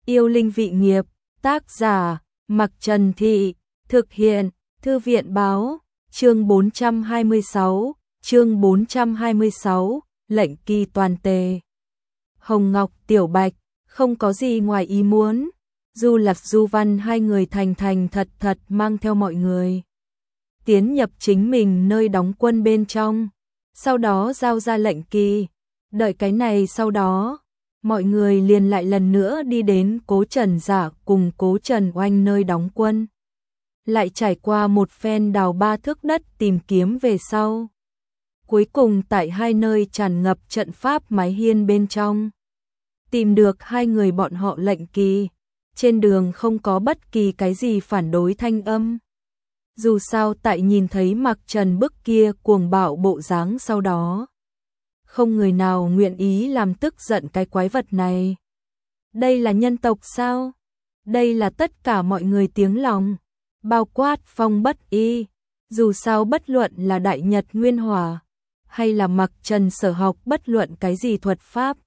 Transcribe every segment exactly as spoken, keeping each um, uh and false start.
Yêu linh vị nghiệp, tác giả, Mặc Trần Thị, thực hiện, Thư viện báo, chương bốn trăm hai mươi sáu, chương bốn trăm hai mươi sáu, lệnh kỳ toàn tề. Hồng Ngọc Tiểu Bạch, không có gì ngoài ý muốn, Du Lạc Du Văn hai người thành thành thật thật mang theo mọi người. Tiến nhập chính mình nơi đóng quân bên trong, sau đó giao ra lệnh kỳ, đợi cái này sau đó. Mọi người liền lại lần nữa đi đến Cố Trần Giả cùng Cố Trần Oanh nơi đóng quân. Lại trải qua một phen đào ba thước đất tìm kiếm về sau. Cuối cùng tại hai nơi tràn ngập trận pháp mái hiên bên trong. Tìm được hai người bọn họ lệnh kỳ. Trên đường không có bất kỳ cái gì phản đối thanh âm. Dù sao tại nhìn thấy Mặc Trần bức kia cuồng bạo bộ dáng sau đó. Không người nào nguyện ý làm tức giận cái quái vật này. Đây là nhân tộc sao? Đây là tất cả mọi người tiếng lòng, bao quát Phong Bất Y. Dù sao bất luận là Đại Nhật Nguyên Hỏa, hay là Mặc Trần sở học bất luận cái gì thuật pháp,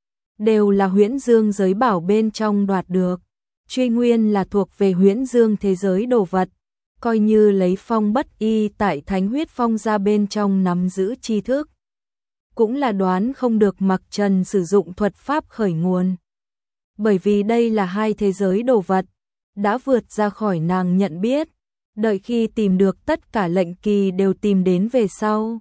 đều là Huyễn Dương giới bảo bên trong đoạt được. Truy nguyên là thuộc về Huyễn Dương thế giới đồ vật, coi như lấy Phong Bất Y tại Thánh Huyết Phong ra bên trong nắm giữ tri thức. Cũng là đoán không được Mặc Trần sử dụng thuật pháp khởi nguồn. Bởi vì đây là hai thế giới đồ vật, đã vượt ra khỏi nàng nhận biết, đợi khi tìm được tất cả lệnh kỳ đều tìm đến về sau.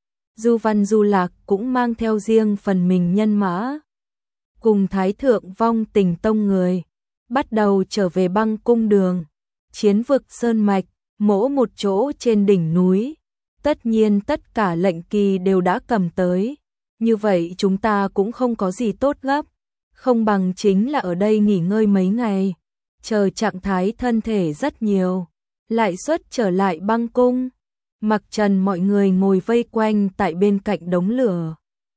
Du Văn Du Lạc cũng mang theo riêng phần mình nhân mã. Cùng Thái Thượng Vong Tình Tông người, bắt đầu trở về băng cung đường, chiến vực sơn mạch, mỗ một chỗ trên đỉnh núi. Tất nhiên tất cả lệnh kỳ đều đã cầm tới, như vậy chúng ta cũng không có gì tốt gấp, không bằng chính là ở đây nghỉ ngơi mấy ngày, chờ trạng thái thân thể rất nhiều, lại xuất trở lại băng cung. Mặc Trần mọi người ngồi vây quanh tại bên cạnh đống lửa.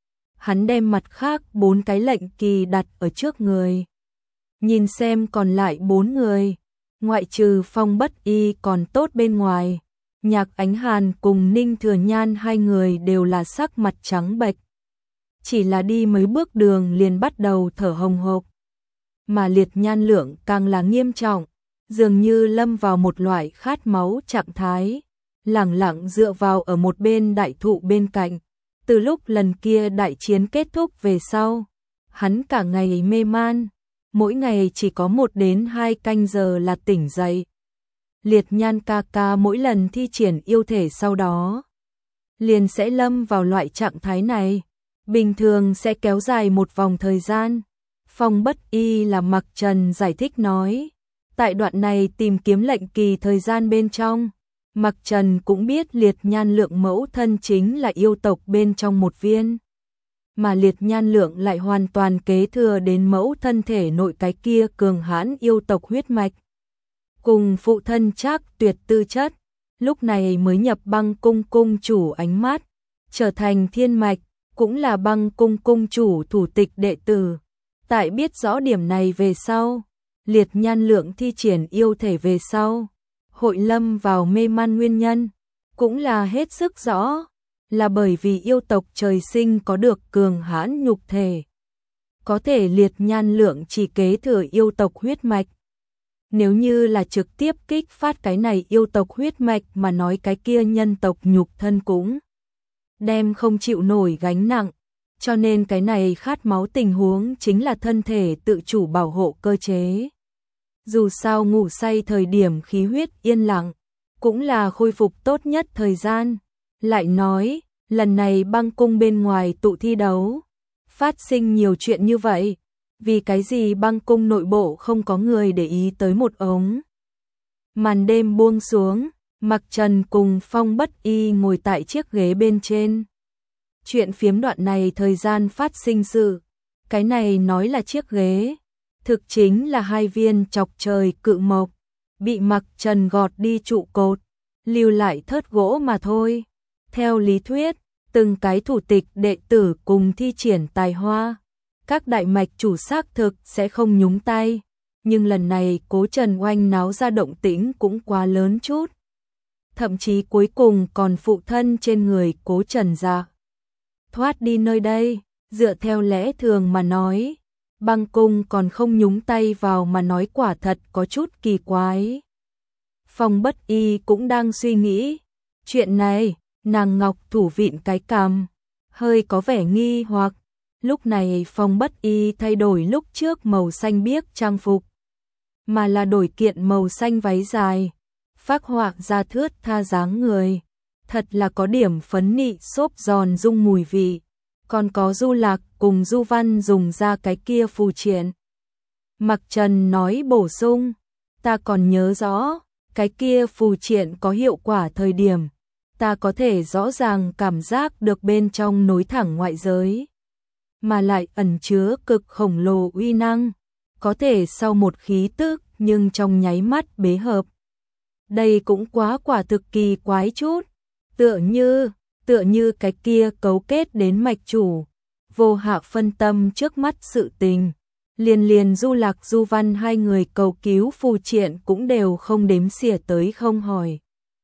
Hắn đem mặt khác bốn cái lệnh kỳ đặt ở trước người. Nhìn xem còn lại bốn người, ngoại trừ Phong Bất Y còn tốt bên ngoài. Nhạc Ánh Hàn cùng Ninh Thừa Nhan hai người đều là sắc mặt trắng bệch. Chỉ là đi mấy bước đường liền bắt đầu thở hồng hộc. Mà Liệt Nhan Lượng càng là nghiêm trọng, dường như lâm vào một loại khát máu trạng thái, lẳng lặng dựa vào ở một bên đại thụ bên cạnh. Từ lúc lần kia đại chiến kết thúc về sau, hắn cả ngày mê man, mỗi ngày chỉ có một đến hai canh giờ là tỉnh dậy. Liệt Nhan ca ca mỗi lần thi triển yêu thể sau đó, liền sẽ lâm vào loại trạng thái này, bình thường sẽ kéo dài một vòng thời gian. Phong Bất Y là Mặc Trần giải thích nói, tại đoạn này tìm kiếm lệnh kỳ thời gian bên trong, Mặc Trần cũng biết Liệt Nhan Lượng mẫu thân chính là yêu tộc bên trong một viên, mà Liệt Nhan Lượng lại hoàn toàn kế thừa đến mẫu thân thể nội cái kia cường hãn yêu tộc huyết mạch. Cùng phụ thân Trác Tuyệt tư chất, lúc này mới nhập băng cung cung chủ ánh mắt, trở thành thiên mạch, cũng là băng cung cung chủ thủ tịch đệ tử. Tại biết rõ điểm này về sau, Liệt Nhan Lượng thi triển yêu thể về sau, hội lâm vào mê man nguyên nhân, cũng là hết sức rõ, là bởi vì yêu tộc trời sinh có được cường hãn nhục thể. Có thể Liệt Nhan Lượng chỉ kế thừa yêu tộc huyết mạch. Nếu như là trực tiếp kích phát cái này yêu tộc huyết mạch mà nói cái kia nhân tộc nhục thân cũng đem không chịu nổi gánh nặng, cho nên cái này khát máu tình huống chính là thân thể tự chủ bảo hộ cơ chế. Dù sao ngủ say thời điểm khí huyết yên lặng, cũng là khôi phục tốt nhất thời gian. Lại nói, lần này băng cung bên ngoài tụ thi đấu, phát sinh nhiều chuyện như vậy. Vì cái gì băng cung nội bộ không có người để ý tới một ống. Màn đêm buông xuống, Mặc Trần cùng Phong Bất Y ngồi tại chiếc ghế bên trên. Chuyện phiếm đoạn này thời gian phát sinh sự. Cái này nói là chiếc ghế, thực chính là hai viên chọc trời cự mộc, bị Mặc Trần gọt đi trụ cột, lưu lại thớt gỗ mà thôi. Theo lý thuyết, từng cái thủ tịch đệ tử cùng thi triển tài hoa, các đại mạch chủ xác thực sẽ không nhúng tay, nhưng lần này Cố Trần Oanh náo ra động tĩnh cũng quá lớn chút. Thậm chí cuối cùng còn phụ thân trên người Cố Trần ra. Thoát đi nơi đây, dựa theo lẽ thường mà nói, băng cung còn không nhúng tay vào mà nói quả thật có chút kỳ quái. Phong Bất Y cũng đang suy nghĩ. Chuyện này, nàng Ngọc Thủ vịn cái cằm, hơi có vẻ nghi hoặc. Lúc này Phong Bất Y thay đổi lúc trước màu xanh biếc trang phục, mà là đổi kiện màu xanh váy dài, phác họa ra thướt tha dáng người. Thật là có điểm phấn nị xốp giòn rung mùi vị, còn có Du Lạc cùng Du Văn dùng ra cái kia phù triện. Mặc Trần nói bổ sung, ta còn nhớ rõ, cái kia phù triện có hiệu quả thời điểm, ta có thể rõ ràng cảm giác được bên trong nối thẳng ngoại giới, mà lại ẩn chứa cực khổng lồ uy năng, có thể sau một khí tức nhưng trong nháy mắt bế hợp. Đây cũng quá quả thực kỳ quái chút, tựa như, tựa như cái kia cấu kết đến mạch chủ, vô hạ phân tâm trước mắt sự tình. Liền liền Du Lạc Du Văn hai người cầu cứu phù triện cũng đều không đếm xỉa tới không hỏi.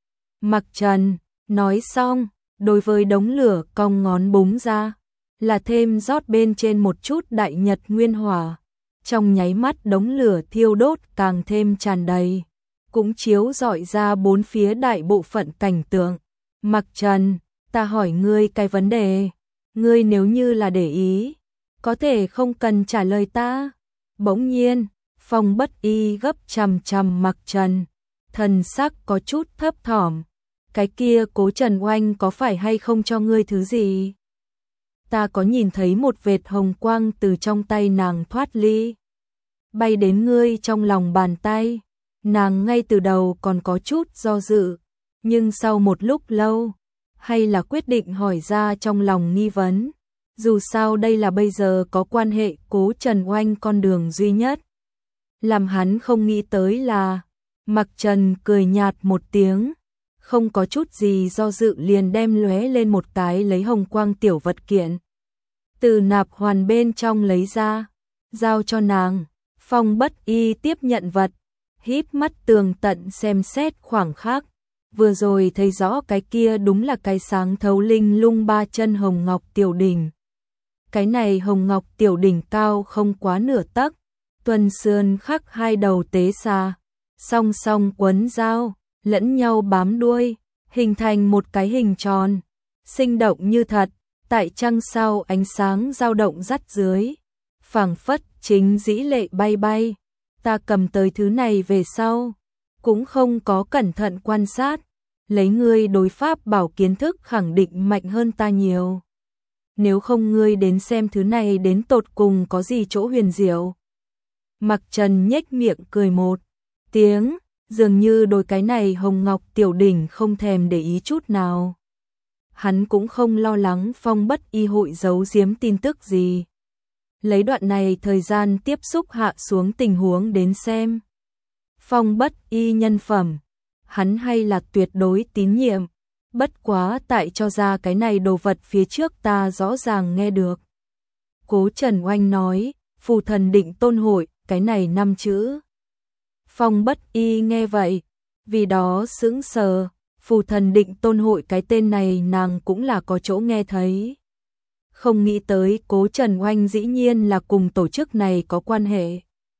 Mặc Trần, nói xong, đối với đống lửa cong ngón búng ra, là thêm rót bên trên một chút đại nhật nguyên hỏa. Trong nháy mắt đống lửa thiêu đốt càng thêm tràn đầy, cũng chiếu rọi ra bốn phía đại bộ phận cảnh tượng. Mặc Trần, ta hỏi ngươi cái vấn đề, ngươi nếu như là để ý, có thể không cần trả lời ta. Bỗng nhiên, Phong Bất Y gấp chằm chằm Mặc Trần, thần sắc có chút thấp thỏm. Cái kia Cố Trần Oanh có phải hay không cho ngươi thứ gì? Ta có nhìn thấy một vệt hồng quang từ trong tay nàng thoát ly, bay đến ngươi trong lòng bàn tay. Nàng ngay từ đầu còn có chút do dự, nhưng sau một lúc lâu, hay là quyết định hỏi ra trong lòng nghi vấn. Dù sao đây là bây giờ có quan hệ Cố Trần Oanh con đường duy nhất. Làm hắn không nghĩ tới là, Mặc Trần cười nhạt một tiếng, không có chút gì do dự liền đem lóe lên một cái lấy hồng quang tiểu vật kiện. Từ nạp hoàn bên trong lấy ra, giao cho nàng. Phong Bất Y tiếp nhận vật, híp mắt tường tận xem xét khoảng khắc. Vừa rồi thấy rõ cái kia đúng là cái sáng thấu linh lung ba chân hồng ngọc tiểu đỉnh. Cái này hồng ngọc tiểu đỉnh cao không quá nửa tấc, tuần sườn khắc hai đầu tế xà, song song quấn dao, lẫn nhau bám đuôi, hình thành một cái hình tròn, sinh động như thật, tại trăng sao ánh sáng dao động dắt dưới, phảng phất chính dĩ lệ bay bay. Ta cầm tới thứ này về sau, cũng không có cẩn thận quan sát, lấy ngươi đối pháp bảo kiến thức khẳng định mạnh hơn ta nhiều. Nếu không ngươi đến xem thứ này đến tột cùng có gì chỗ huyền diệu. Mặc Trần nhếch miệng cười một tiếng, dường như đôi cái này hồng ngọc tiểu đỉnh không thèm để ý chút nào. Hắn cũng không lo lắng Phong Bất Y hội giấu giếm tin tức gì. Lấy đoạn này thời gian tiếp xúc hạ xuống tình huống đến xem. Phong Bất Y nhân phẩm, hắn hay là tuyệt đối tín nhiệm. Bất quá tại cho ra cái này đồ vật phía trước ta rõ ràng nghe được. Cố Trần Oanh nói, phù thần định tôn hội, cái này năm chữ. Phong Bất Y nghe vậy, vì đó sững sờ, phù thần định tôn hội cái tên này nàng cũng là có chỗ nghe thấy. Không nghĩ tới Cố Trần Oanh dĩ nhiên là cùng tổ chức này có quan hệ.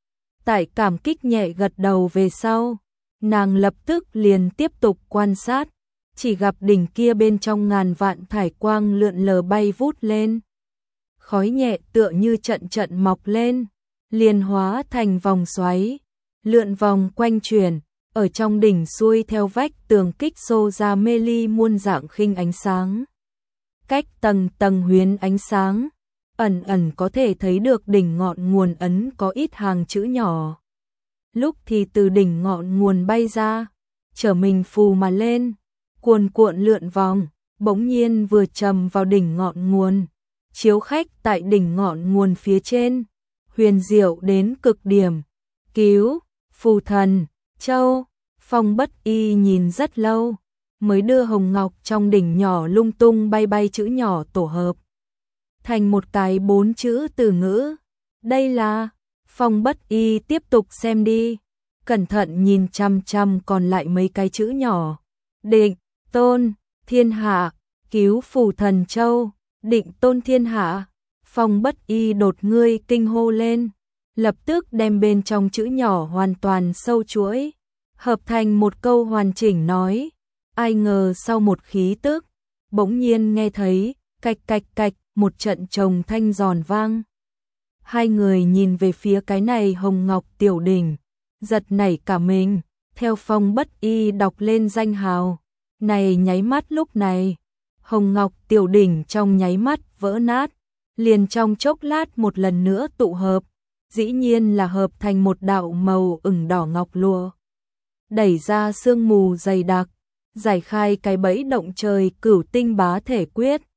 Tại cảm kích nhẹ gật đầu về sau, nàng lập tức liền tiếp tục quan sát, chỉ gặp đỉnh kia bên trong ngàn vạn thải quang lượn lờ bay vút lên. Khói nhẹ tựa như trận trận mọc lên, liền hóa thành vòng xoáy, lượn vòng quanh chuyển, ở trong đỉnh xuôi theo vách tường kích xô ra mê ly muôn dạng khinh ánh sáng. Cách tầng tầng huyến ánh sáng, ẩn ẩn có thể thấy được đỉnh ngọn nguồn ấn có ít hàng chữ nhỏ. Lúc thì từ đỉnh ngọn nguồn bay ra, trở mình phù mà lên, cuồn cuộn lượn vòng, bỗng nhiên vừa trầm vào đỉnh ngọn nguồn, chiếu khách tại đỉnh ngọn nguồn phía trên, huyền diệu đến cực điểm. Cứu, phù thần, châu. Phong Bất Y nhìn rất lâu, mới đưa hồng ngọc trong đỉnh nhỏ lung tung bay bay chữ nhỏ tổ hợp thành một cái bốn chữ từ ngữ. Đây là, Phong Bất Y tiếp tục xem đi, cẩn thận nhìn chăm chăm còn lại mấy cái chữ nhỏ. Định, tôn, thiên hạ, cứu phù thần châu, định tôn thiên hạ. Phong Bất Y đột ngươi kinh hô lên, lập tức đem bên trong chữ nhỏ hoàn toàn sâu chuỗi, hợp thành một câu hoàn chỉnh nói. Ai ngờ sau một khí tức, bỗng nhiên nghe thấy cạch cạch cạch một trận trồng thanh giòn vang. Hai người nhìn về phía cái này Hồng Ngọc Tiểu Đỉnh, giật nảy cả mình, theo Phong Bất Y đọc lên danh hào. Này nháy mắt lúc này, Hồng Ngọc Tiểu Đỉnh trong nháy mắt vỡ nát, liền trong chốc lát một lần nữa tụ hợp, dĩ nhiên là hợp thành một đạo màu ửng đỏ ngọc lụa. Đẩy ra sương mù dày đặc, giải khai cái bẫy động trời Cửu Tinh Bá Thể Quyết.